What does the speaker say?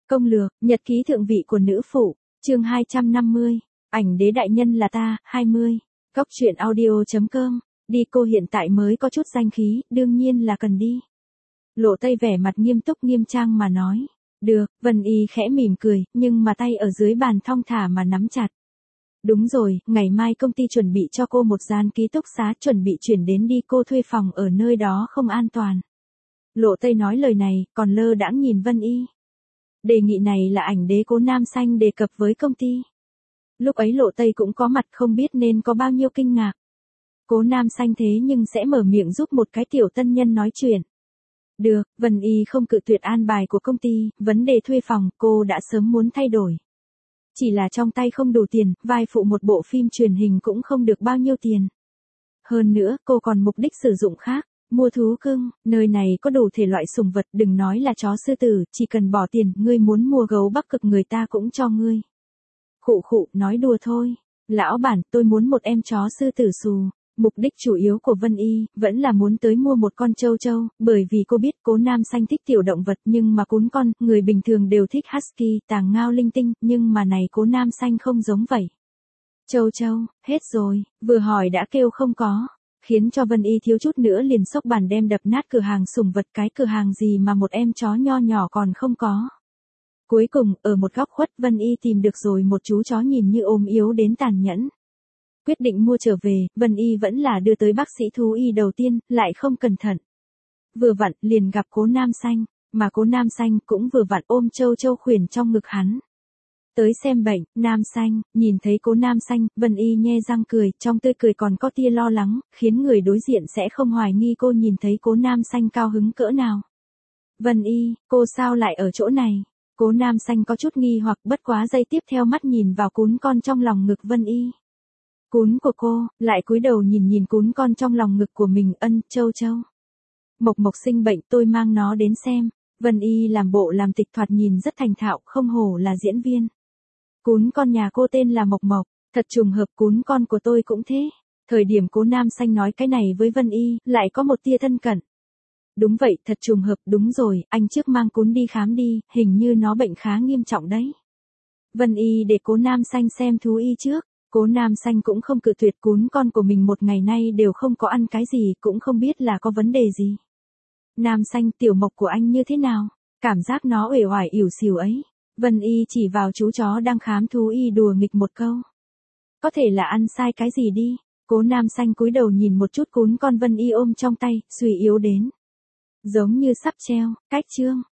Công lược, nhật ký thượng vị của nữ phụ, chương 250, ảnh đế đại nhân là ta, 20. Góc truyện audio.com, đi cô hiện tại mới có chút danh khí, đương nhiên là cần đi. Lộ Tây vẻ mặt nghiêm túc nghiêm trang mà nói. Được, Vân Y khẽ mỉm cười, nhưng mà tay ở dưới bàn thong thả mà nắm chặt. Đúng rồi, ngày mai công ty chuẩn bị cho cô một gian ký túc xá, chuẩn bị chuyển đến đi cô thuê phòng ở nơi đó không an toàn. Lộ Tây nói lời này, còn lơ đãng nhìn Vân Y. Đề nghị này là ảnh đế Cố Nam Xanh đề cập với công ty. Lúc ấy Lộ Tây cũng có mặt, không biết nên có bao nhiêu kinh ngạc. Cố Nam Xanh thế nhưng sẽ mở miệng giúp một cái tiểu tân nhân nói chuyện. Được, Vân Y không cự tuyệt an bài của công ty, vấn đề thuê phòng cô đã sớm muốn thay đổi. Chỉ là trong tay không đủ tiền, vai phụ một bộ phim truyền hình cũng không được bao nhiêu tiền. Hơn nữa, cô còn mục đích sử dụng khác. Mua thú cưng, nơi này có đủ thể loại sủng vật, đừng nói là chó sư tử, chỉ cần bỏ tiền, ngươi muốn mua gấu Bắc Cực người ta cũng cho ngươi. Khụ khụ, nói đùa thôi. Lão bản, tôi muốn một em chó sư tử xù. Mục đích chủ yếu của Vân Y, vẫn là muốn tới mua một con trâu trâu, bởi vì cô biết Cố Nam Xanh thích tiểu động vật, nhưng mà cún con, người bình thường đều thích husky, tàng ngao linh tinh, nhưng mà này Cố Nam Xanh không giống vậy. Trâu trâu, hết rồi, vừa hỏi đã kêu không có. Khiến cho Vân Y thiếu chút nữa liền xốc bàn đem đập nát cửa hàng sủng vật, cái cửa hàng gì mà một em chó nho nhỏ còn không có. Cuối cùng, ở một góc khuất Vân Y tìm được rồi một chú chó nhìn như ốm yếu đến tàn nhẫn. Quyết định mua trở về, Vân Y vẫn là đưa tới bác sĩ thú y đầu tiên, lại không cẩn thận. Vừa vặn liền gặp Cố Nam Xanh, mà Cố Nam Xanh cũng vừa vặn ôm Châu Châu khuyển trong ngực hắn. Tới xem bệnh, Nam Xanh, nhìn thấy Cố Nam Xanh, Vân Y nhe răng cười, trong tươi cười còn có tia lo lắng, khiến người đối diện sẽ không hoài nghi cô nhìn thấy Cố Nam Xanh cao hứng cỡ nào. Vân Y, cô sao lại ở chỗ này? Cố Nam Xanh có chút nghi hoặc, bất quá giây tiếp theo mắt nhìn vào cún con trong lòng ngực Vân Y. Cún của cô, lại cúi đầu nhìn cún con trong lòng ngực của mình, ân, Châu Châu. Mộc Mộc sinh bệnh, tôi mang nó đến xem. Vân Y làm bộ làm tịch, thoạt nhìn rất thành thạo, không hổ là diễn viên. Cún con nhà cô tên là Mộc Mộc, thật trùng hợp, cún con của tôi cũng thế. Thời điểm Cố Nam Xanh nói cái này với Vân Y, lại có một tia thân cận. Đúng vậy, thật trùng hợp, đúng rồi, anh trước mang cún đi khám đi, hình như nó bệnh khá nghiêm trọng đấy. Vân Y để Cố Nam Xanh xem thú y trước. Cố Nam Xanh cũng không cự tuyệt, cún con của mình một ngày nay đều không có ăn cái gì, cũng không biết là có vấn đề gì. Nam Xanh, tiểu Mộc của anh như thế nào? Cảm giác nó uể oải ỉu xìu ấy. Vân Y chỉ vào chú chó đang khám thú y đùa nghịch một câu. Có thể là ăn sai cái gì đi. Cố Nam Xanh cúi đầu nhìn một chút cún con Vân Y ôm trong tay, suy yếu đến. Giống như sắp treo, cách chương.